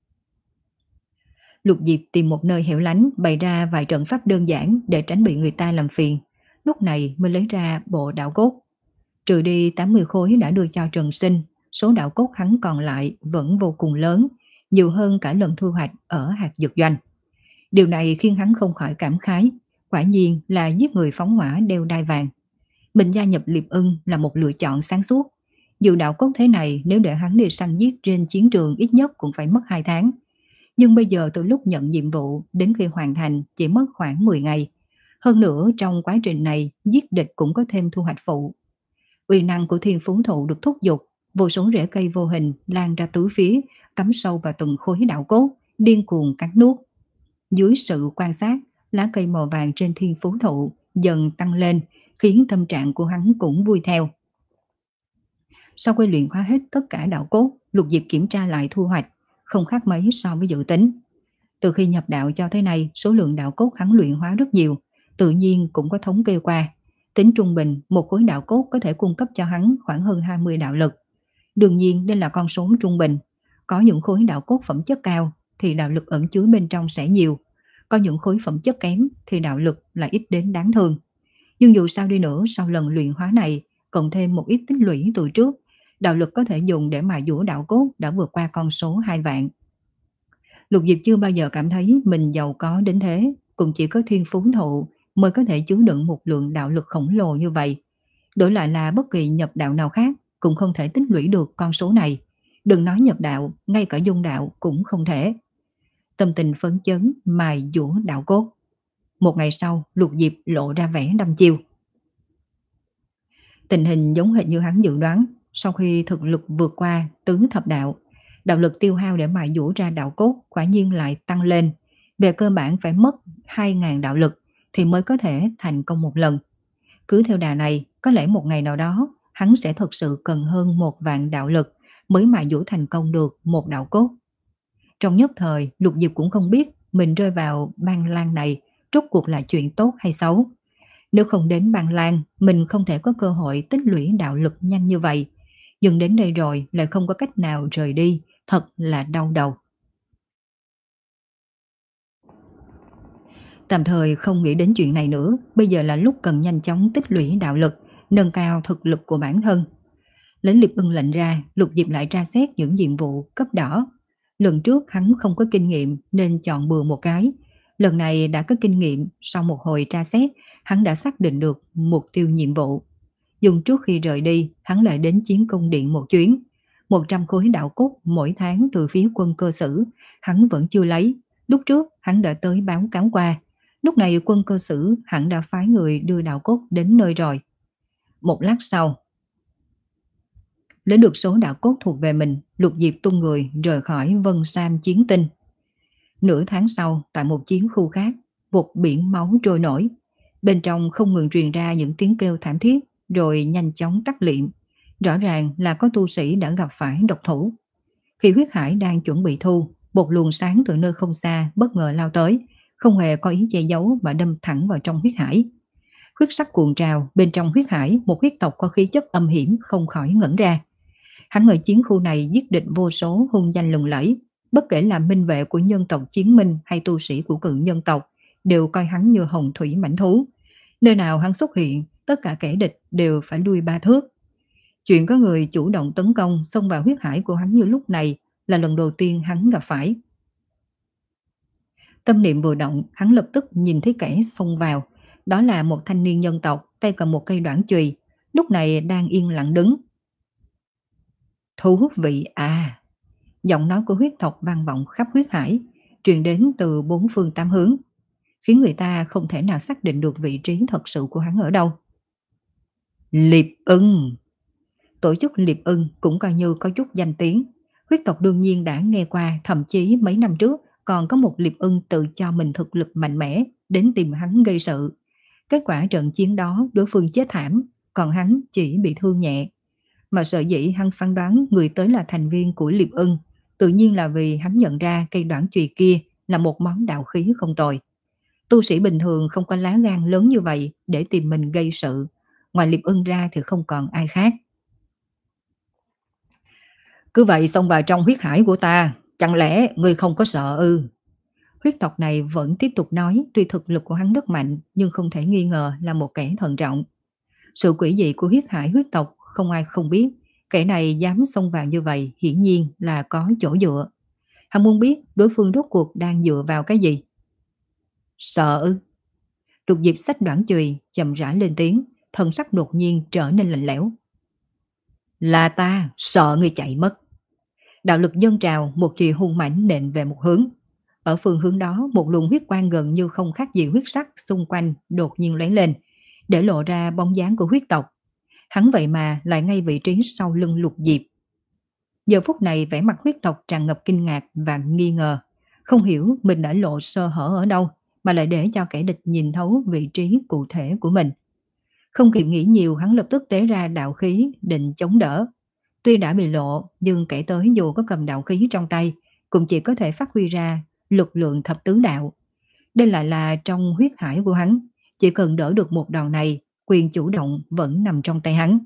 Lục Diệp tìm một nơi hẻo lánh bày ra vài trận pháp đơn giản để tránh bị người ta làm phiền. Lúc này mới lấy ra bộ đạo cốt. Trừ đi tám mươi khối đã đưa cho Trần Sinh, số đạo cốt hắn còn lại vẫn vô cùng lớn, nhiều hơn cả lần thu hoạch ở hạt dược doanh. Điều này khiến hắn không khỏi cảm khái, quả nhiên là giết người phóng hỏa đeo đai vàng. Mình gia nhập Liệp Ưng là một lựa chọn sáng suốt. Dù đạo cốt thế này nếu để hắn đi săn giết trên chiến trường ít nhất cũng phải mất hai tháng. Nhưng bây giờ từ lúc nhận nhiệm vụ đến khi hoàn thành chỉ mất khoảng mười ngày. Hơn nữa trong quá trình này giết địch cũng có thêm thu hoạch phụ. Uy năng của thiên phú thụ được thúc giục, vô số rễ cây vô hình lan ra tứ phía, cắm sâu vào từng khối đạo cốt, điên cuồng cắn nuốt. Dưới sự quan sát, lá cây màu vàng trên thiên phú thụ dần tăng lên, khiến tâm trạng của hắn cũng vui theo. Sau khi luyện hóa hết tất cả đạo cốt, Lục Diệp kiểm tra lại thu hoạch, không khác mấy so với dự tính. Từ khi nhập đạo cho tới nay, số lượng đạo cốt hắn luyện hóa rất nhiều, tự nhiên cũng có thống kê qua. Tính trung bình, một khối đạo cốt có thể cung cấp cho hắn khoảng hơn hai mươi đạo lực. Đương nhiên đây là con số trung bình. Có những khối đạo cốt phẩm chất cao thì đạo lực ẩn chứa bên trong sẽ nhiều. Có những khối phẩm chất kém thì đạo lực lại ít đến đáng thương. Nhưng dù sao đi nữa, sau lần luyện hóa này, cộng thêm một ít tích lũy từ trước, đạo lực có thể dùng để mài dũa đạo cốt đã vượt qua con số hai vạn. Lục Diệp chưa bao giờ cảm thấy mình giàu có đến thế, cũng chỉ có thiên phú thụ mới có thể chứa đựng một lượng đạo lực khổng lồ như vậy. Đổi lại là bất kỳ nhập đạo nào khác cũng không thể tích lũy được con số này. Đừng nói nhập đạo, ngay cả dung đạo cũng không thể. Tâm tình phấn chấn mài dũa đạo cốt. Một ngày sau, Lục Diệp lộ ra vẻ đăm chiêu. Tình hình giống hệt như hắn dự đoán, sau khi thực lực vượt qua tứ thập đạo, đạo lực tiêu hao để mài dũa ra đạo cốt quả nhiên lại tăng lên. Về cơ bản phải mất hai nghìn đạo lực thì mới có thể thành công một lần. Cứ theo đà này, có lẽ một ngày nào đó hắn sẽ thực sự cần hơn một vạn đạo lực mới mài dũa thành công được một đạo cốt. Trong nhất thời, Lục Diệp cũng không biết mình rơi vào Ban Lan này rốt cuộc là chuyện tốt hay xấu. Nếu không đến Ban Lan, mình không thể có cơ hội tích lũy đạo lực nhanh như vậy. Nhưng đến đây rồi lại không có cách nào rời đi, thật là đau đầu. Tạm thời không nghĩ đến chuyện này nữa, bây giờ là lúc cần nhanh chóng tích lũy đạo lực, nâng cao thực lực của bản thân. Lấy Liệp Ưng lệnh ra, Lục Diệp lại tra xét những nhiệm vụ cấp đỏ. Lần trước hắn không có kinh nghiệm nên chọn bừa một cái. Lần này đã có kinh nghiệm, sau một hồi tra xét, hắn đã xác định được mục tiêu nhiệm vụ. Dùng trước khi rời đi, hắn lại đến Chiến Công Điện một chuyến. một trăm khối đạo cốt mỗi tháng từ phía quân cơ sử, hắn vẫn chưa lấy. Lúc trước, hắn đã tới báo cáo qua. Lúc này quân cơ sử hẳn đã phái người đưa đạo cốt đến nơi rồi. Một lát sau, lấy được số đạo cốt thuộc về mình, Lục Diệp tung người rời khỏi Vân Sam chiến tinh. Nửa tháng sau, tại một chiến khu khác, một biển máu trôi nổi. Bên trong không ngừng truyền ra những tiếng kêu thảm thiết, rồi nhanh chóng tắt liệm. Rõ ràng là có tu sĩ đã gặp phải độc thủ. Khi huyết hải đang chuẩn bị thu, một luồng sáng từ nơi không xa bất ngờ lao tới, không hề có ý che giấu mà đâm thẳng vào trong huyết hải. Huyết sắc cuồn trào, bên trong huyết hải, một huyết tộc có khí chất âm hiểm không khỏi ngẩn ra. Hắn ở chiến khu này giết địch vô số hung danh lừng lẫy, bất kể là minh vệ của nhân tộc Chiến Minh hay tu sĩ của cự nhân tộc, đều coi hắn như hồng thủy mãnh thú. Nơi nào hắn xuất hiện, tất cả kẻ địch đều phải lui ba thước. Chuyện có người chủ động tấn công xông vào huyết hải của hắn như lúc này là lần đầu tiên hắn gặp phải. Tâm niệm vừa động, hắn lập tức nhìn thấy kẻ xông vào. Đó là một thanh niên nhân tộc, tay cầm một cây đoản chùy, lúc này đang yên lặng đứng. Thú vị à! Giọng nói của huyết tộc vang vọng khắp huyết hải, truyền đến từ bốn phương tám hướng, khiến người ta không thể nào xác định được vị trí thật sự của hắn ở đâu. Liệp ưng! Tổ chức Liệp ưng cũng coi như có chút danh tiếng. Huyết tộc đương nhiên đã nghe qua, thậm chí mấy năm trước còn có một Liệp ưng tự cho mình thực lực mạnh mẽ đến tìm hắn gây sự. Kết quả trận chiến đó đối phương chết thảm, còn hắn chỉ bị thương nhẹ. Mà sở dĩ hắn phán đoán người tới là thành viên của Liệp ưng, tự nhiên là vì hắn nhận ra cây đoản chùy kia là một món đạo khí không tồi. Tu sĩ bình thường không có lá gan lớn như vậy để tìm mình gây sự, ngoài Liệp ưng ra thì không còn ai khác. Cứ vậy xông vào trong huyết hải của ta, chẳng lẽ ngươi không có sợ ư? Huyết tộc này vẫn tiếp tục nói, tuy thực lực của hắn rất mạnh nhưng không thể nghi ngờ là một kẻ thận trọng. Sự quỷ dị của huyết hải huyết tộc không ai không biết, kẻ này dám xông vào như vậy hiển nhiên là có chỗ dựa. Hắn muốn biết đối phương rốt cuộc đang dựa vào cái gì. Sợ ư? Lục Diệp xách đoản chùy chậm rãi lên tiếng, thân sắc đột nhiên trở nên lạnh lẽo. Là ta, sợ ngươi chạy mất. Đạo lực dâng trào, một chùy hung mãnh nện về một hướng. Ở phương hướng đó, một luồng huyết quang gần như không khác gì huyết sắc xung quanh đột nhiên lóe lên, để lộ ra bóng dáng của huyết tộc. Hắn vậy mà lại ngay vị trí sau lưng Lục Diệp. Giờ phút này vẻ mặt huyết tộc tràn ngập kinh ngạc và nghi ngờ, không hiểu mình đã lộ sơ hở ở đâu mà lại để cho kẻ địch nhìn thấu vị trí cụ thể của mình. Không kịp nghĩ nhiều, hắn lập tức tế ra đạo khí định chống đỡ. Tuy đã bị lộ, nhưng kẻ tới dù có cầm đạo khí trong tay, cũng chỉ có thể phát huy ra lực lượng thập tứ đạo. Đây lại là trong huyết hải của hắn, chỉ cần đỡ được một đòn này, quyền chủ động vẫn nằm trong tay hắn.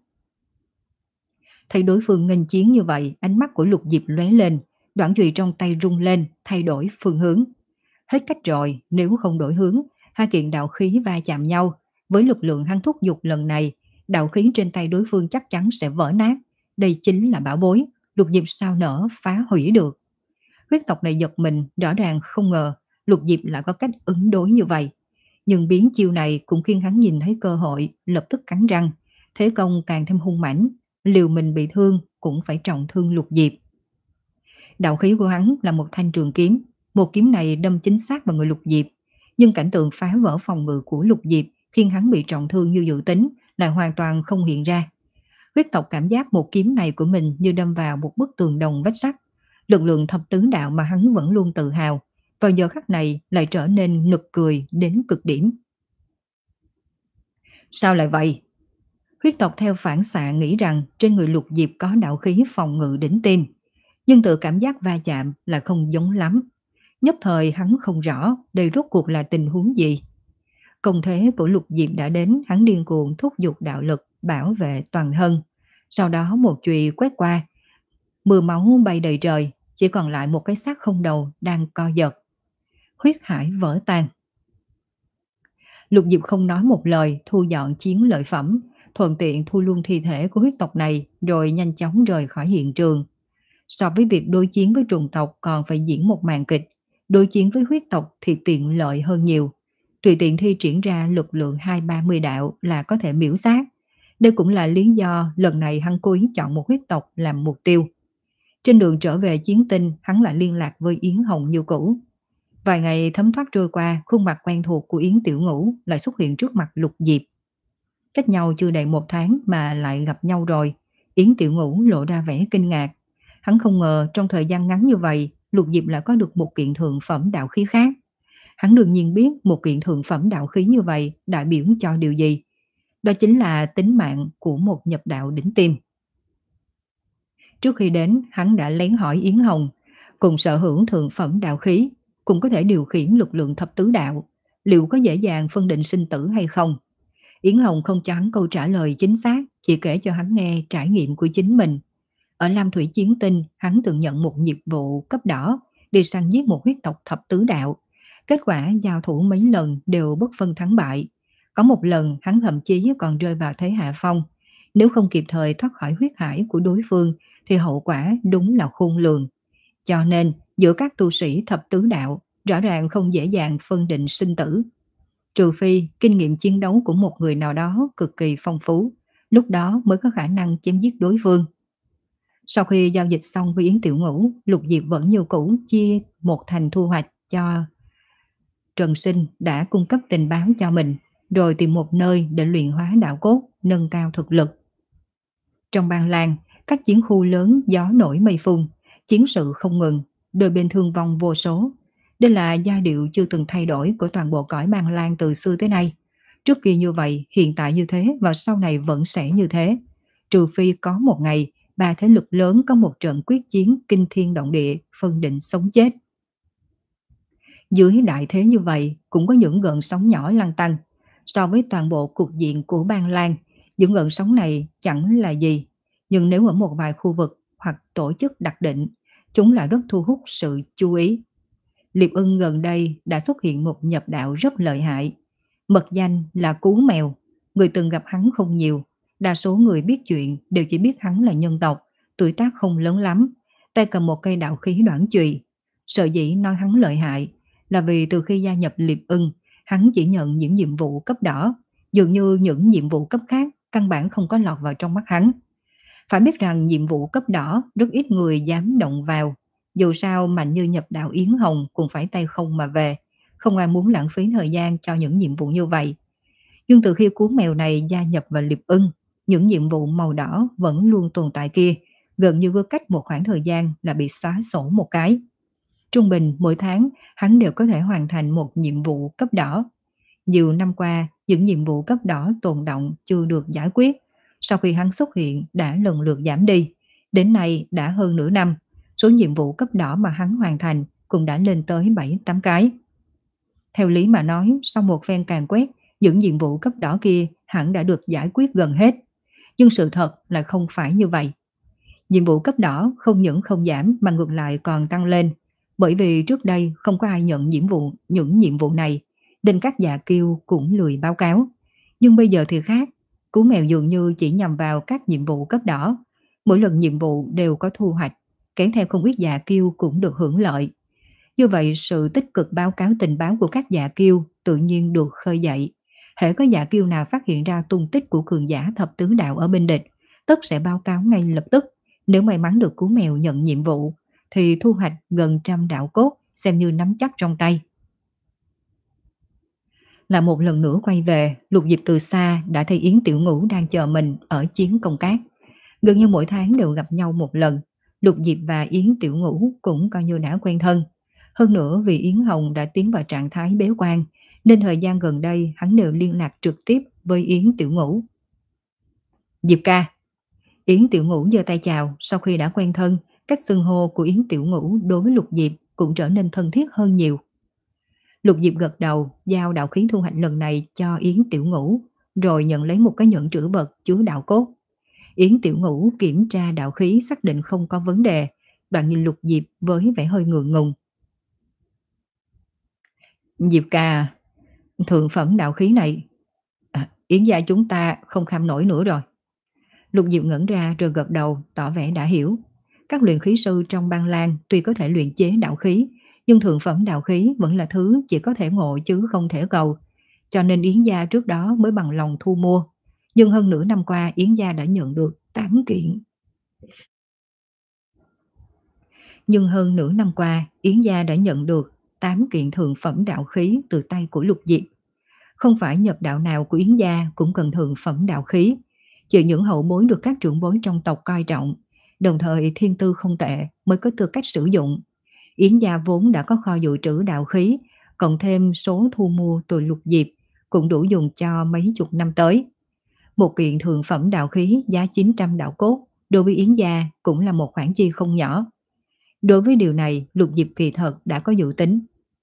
Thấy đối phương nghênh chiến như vậy, ánh mắt của Lục Diệp lóe lên, đoản chùy trong tay rung lên, thay đổi phương hướng. Hết cách rồi, nếu không đổi hướng, hai kiện đạo khí va chạm nhau, với lực lượng hắn thúc giục lần này, đạo khí trên tay đối phương chắc chắn sẽ vỡ nát. Đây chính là bảo bối, Lục Diệp sao nỡ phá hủy được. Huyết tộc này giật mình, rõ ràng không ngờ Lục Diệp lại có cách ứng đối như vậy. Nhưng biến chiêu này cũng khiến hắn nhìn thấy cơ hội, lập tức cắn răng, thế công càng thêm hung mãnh, liều mình bị thương cũng phải trọng thương Lục Diệp. Đạo khí của hắn là một thanh trường kiếm, một kiếm này đâm chính xác vào người Lục Diệp, nhưng cảnh tượng phá vỡ phòng ngự của Lục Diệp khiến hắn bị trọng thương như dự tính lại hoàn toàn không hiện ra. Huyết tộc cảm giác một kiếm này của mình như đâm vào một bức tường đồng vách sắt. Lực lượng thập tứ đạo mà hắn vẫn luôn tự hào, vào giờ khắc này lại trở nên nực cười đến cực điểm. Sao lại vậy? Huyết tộc theo phản xạ nghĩ rằng trên người Lục Diệp có đạo khí phòng ngự đỉnh tim, nhưng tự cảm giác va chạm là không giống lắm. Nhất thời hắn không rõ đây rốt cuộc là tình huống gì. Công thế của Lục Diệp đã đến, hắn điên cuồng thúc giục đạo lực bảo vệ toàn thân. Sau đó một chùy quét qua, mưa máu bay đầy trời, chỉ còn lại một cái xác không đầu đang co giật. Huyết hải vỡ tan. Lục Diệp không nói một lời, thu dọn chiến lợi phẩm, thuận tiện thu luôn thi thể của huyết tộc này, rồi nhanh chóng rời khỏi hiện trường. So với việc đối chiến với trùng tộc còn phải diễn một màn kịch, đối chiến với huyết tộc thì tiện lợi hơn nhiều. Tùy tiện thi triển ra lực lượng hai ba mươi đạo là có thể miễu sát. Đây cũng là lý do lần này hắn cố ý chọn một huyết tộc làm mục tiêu. Trên đường trở về chiến tinh, hắn lại liên lạc với Yến Hồng như cũ. Vài ngày thấm thoát trôi qua, khuôn mặt quen thuộc của Yến Tiểu Ngũ lại xuất hiện trước mặt Lục Diệp. Cách nhau chưa đầy một tháng mà lại gặp nhau rồi, Yến Tiểu Ngũ lộ ra vẻ kinh ngạc. Hắn không ngờ trong thời gian ngắn như vậy, Lục Diệp lại có được một kiện thượng phẩm đạo khí khác. Hắn đương nhiên biết một kiện thượng phẩm đạo khí như vậy đại biểu cho điều gì. Đó chính là tính mạng của một nhập đạo đỉnh tiêm. Trước khi đến, hắn đã lén hỏi Yến Hồng, cùng sở hữu thượng phẩm đạo khí, cũng có thể điều khiển lực lượng thập tứ đạo, liệu có dễ dàng phân định sinh tử hay không? Yến Hồng không cho hắn câu trả lời chính xác, chỉ kể cho hắn nghe trải nghiệm của chính mình. Ở Lam Thủy Chiến Tinh, hắn từng nhận một nhiệm vụ cấp đỏ, đi săn giết một huyết tộc thập tứ đạo. Kết quả giao thủ mấy lần đều bất phân thắng bại. Có một lần hắn thậm chí còn rơi vào thế hạ phong. Nếu không kịp thời thoát khỏi huyết hải của đối phương thì hậu quả đúng là khôn lường. Cho nên giữa các tu sĩ thập tứ đạo rõ ràng không dễ dàng phân định sinh tử. Trừ phi kinh nghiệm chiến đấu của một người nào đó cực kỳ phong phú, lúc đó mới có khả năng chém giết đối phương. Sau khi giao dịch xong với Yến Tiểu Ngũ, Lục Diệp vẫn như cũ chia một thành thu hoạch cho Trần Sinh đã cung cấp tình báo cho mình, rồi tìm một nơi để luyện hóa đạo cốt, nâng cao thực lực. Trong Ban Lan, các chiến khu lớn gió nổi mây phun, chiến sự không ngừng, đôi bên thương vong vô số. Đây là giai điệu chưa từng thay đổi của toàn bộ cõi Ban Lan từ xưa tới nay. Trước kia như vậy, hiện tại như thế và sau này vẫn sẽ như thế. Trừ phi có một ngày, ba thế lực lớn có một trận quyết chiến kinh thiên động địa, phân định sống chết. Dưới đại thế như vậy, cũng có những gợn sóng nhỏ lăn tăn. So với toàn bộ cục diện của Ban Lan, những gợn sóng này chẳng là gì. Nhưng nếu ở một vài khu vực hoặc tổ chức đặc định, chúng lại rất thu hút sự chú ý. Liệp Ưng gần đây đã xuất hiện một nhập đạo rất lợi hại. Mật danh là Cú Mèo. Người từng gặp hắn không nhiều. Đa số người biết chuyện đều chỉ biết hắn là nhân tộc, tuổi tác không lớn lắm, tay cầm một cây đạo khí đoản chùy. Sở dĩ nói hắn lợi hại là vì từ khi gia nhập Liệp Ưng, hắn chỉ nhận những nhiệm vụ cấp đỏ, dường như những nhiệm vụ cấp khác căn bản không có lọt vào trong mắt hắn. Phải biết rằng nhiệm vụ cấp đỏ rất ít người dám động vào, dù sao mạnh như nhập đạo Yến Hồng cũng phải tay không mà về, không ai muốn lãng phí thời gian cho những nhiệm vụ như vậy. Nhưng từ khi Cú Mèo này gia nhập vào Liệp Ưng, những nhiệm vụ màu đỏ vẫn luôn tồn tại kia, gần như cứ cách một khoảng thời gian là bị xóa sổ một cái. Trung bình mỗi tháng hắn đều có thể hoàn thành một nhiệm vụ cấp đỏ. Nhiều năm qua, những nhiệm vụ cấp đỏ tồn đọng chưa được giải quyết. Sau khi hắn xuất hiện đã lần lượt giảm đi. Đến nay đã hơn nửa năm, số nhiệm vụ cấp đỏ mà hắn hoàn thành cũng đã lên tới bảy tám cái. Theo lý mà nói, sau một phen càn quét, những nhiệm vụ cấp đỏ kia hẳn đã được giải quyết gần hết. Nhưng sự thật là không phải như vậy. Nhiệm vụ cấp đỏ không những không giảm mà ngược lại còn tăng lên. Bởi vì trước đây không có ai nhận nhiệm vụ những nhiệm vụ này, nên các dạ kiêu cũng lười báo cáo. Nhưng bây giờ thì khác, Cú Mèo dường như chỉ nhằm vào các nhiệm vụ cấp đỏ. Mỗi lần nhiệm vụ đều có thu hoạch, kéo theo không ít dạ kiêu cũng được hưởng lợi. Như vậy sự tích cực báo cáo tình báo của các dạ kiêu tự nhiên được khơi dậy. Hễ có dạ kiêu nào phát hiện ra tung tích của cường giả thập tứ đạo ở bên địch, tất sẽ báo cáo ngay lập tức. Nếu may mắn được Cú Mèo nhận nhiệm vụ, thì thu hoạch gần trăm đạo cốt xem như nắm chắc trong tay. Là một lần nữa quay về, Lục Diệp từ xa đã thấy Yến Tiểu Ngũ đang chờ mình ở chiến công cát. Gần như mỗi tháng đều gặp nhau một lần, Lục Diệp và Yến Tiểu Ngũ cũng coi như đã quen thân. Hơn nữa vì Yến Hồng đã tiến vào trạng thái bế quan, nên thời gian gần đây hắn đều liên lạc trực tiếp với Yến Tiểu Ngũ. Diệp ca. Yến Tiểu Ngũ giơ tay chào. Sau khi đã quen thân, cách xưng hô của Yến Tiểu Ngũ đối với Lục Diệp cũng trở nên thân thiết hơn nhiều. Lục Diệp gật đầu, giao đạo khí thu hoạch lần này cho Yến Tiểu Ngũ, rồi nhận lấy một cái nhẫn trữ vật chứa đạo cốt. Yến Tiểu Ngũ kiểm tra đạo khí xác định không có vấn đề, đoạn nhìn Lục Diệp với vẻ hơi ngượng ngùng. Diệp ca, thượng phẩm đạo khí này, à, Yến gia chúng ta không kham nổi nữa rồi. Lục Diệp ngẩn ra rồi gật đầu, tỏ vẻ đã hiểu. Các luyện khí sư trong Ban Lan tuy có thể luyện chế đạo khí, nhưng thượng phẩm đạo khí vẫn là thứ chỉ có thể ngộ chứ không thể cầu. Cho nên Yến gia trước đó mới bằng lòng thu mua. Nhưng hơn nửa năm qua Yến gia đã nhận được tám kiện. Nhưng hơn nửa năm qua Yến gia đã nhận được tám kiện thượng phẩm đạo khí từ tay của Lục Diệp. Không phải nhập đạo nào của Yến gia cũng cần thượng phẩm đạo khí. Chỉ những hậu bối được các trưởng bối trong tộc coi trọng, đồng thời thiên tư không tệ mới có tư cách sử dụng. Yến gia vốn đã có kho dự trữ đạo khí, cộng thêm số thu mua từ Lục Diệp cũng đủ dùng cho mấy chục năm tới. Một kiện thượng phẩm đạo khí giá chín trăm đạo cốt đối với Yến gia cũng là một khoản chi không nhỏ. Đối với điều này, Lục Diệp kỳ thật đã có dự tính.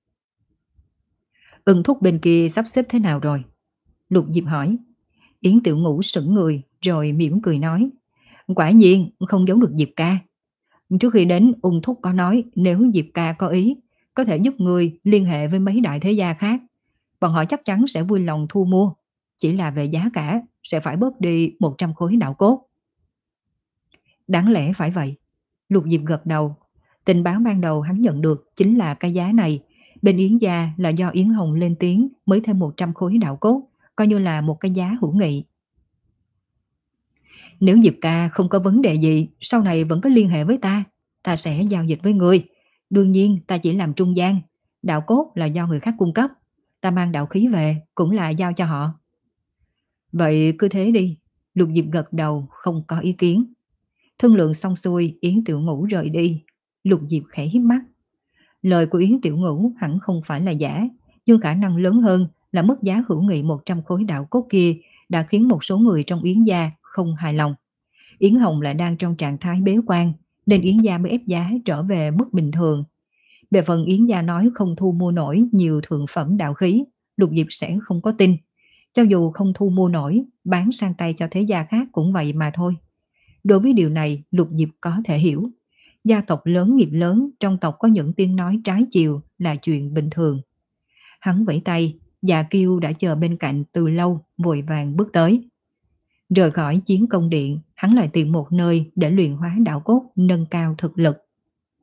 Ưng thúc bên kia sắp xếp thế nào rồi? Lục Diệp hỏi. Yến Tiểu Ngũ sững người rồi mỉm cười nói. Quả nhiên không giấu được Diệp ca. Trước khi đến, Ung thúc có nói nếu Diệp ca có ý, có thể giúp người liên hệ với mấy đại thế gia khác. Bọn họ chắc chắn sẽ vui lòng thu mua. Chỉ là về giá cả sẽ phải bớt đi một trăm khối đạo cốt. Đáng lẽ phải vậy. Lục Diệp gật đầu. Tình báo ban đầu hắn nhận được chính là cái giá này. Bên Yến gia là do Yến Hồng lên tiếng mới thêm một trăm khối đạo cốt, coi như là một cái giá hữu nghị. Nếu Diệp ca không có vấn đề gì, sau này vẫn có liên hệ với ta, ta sẽ giao dịch với người. Đương nhiên ta chỉ làm trung gian, đạo cốt là do người khác cung cấp, ta mang đạo khí về cũng là giao cho họ. Vậy cứ thế đi. Lục Diệp gật đầu không có ý kiến. Thương lượng xong xuôi, Yến Tiểu Ngũ rời đi. Lục Diệp khẽ híp mắt. Lời của Yến Tiểu Ngũ hẳn không phải là giả, nhưng khả năng lớn hơn là mức giá hữu nghị một trăm khối đạo cốt kia đã khiến một số người trong Yến gia không hài lòng. Yến Hồng lại đang trong trạng thái bế quan, nên Yến gia mới ép giá trở về mức bình thường. Về phần Yến gia nói không thu mua nổi nhiều thượng phẩm đạo khí, Lục Diệp sẽ không có tin. Cho dù không thu mua nổi, bán sang tay cho thế gia khác cũng vậy mà thôi. Đối với điều này, Lục Diệp có thể hiểu. Gia tộc lớn nghiệp lớn, trong tộc có những tiếng nói trái chiều là chuyện bình thường. Hắn vẫy tay, Dạ Kiêu đã chờ bên cạnh từ lâu, vội vàng bước tới. Rời khỏi chiến công điện, hắn lại tìm một nơi để luyện hóa đạo cốt, nâng cao thực lực.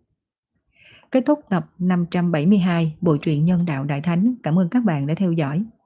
Kết thúc tập năm trăm bảy mươi hai Bộ truyện Nhân đạo Đại Thánh. Cảm ơn các bạn đã theo dõi.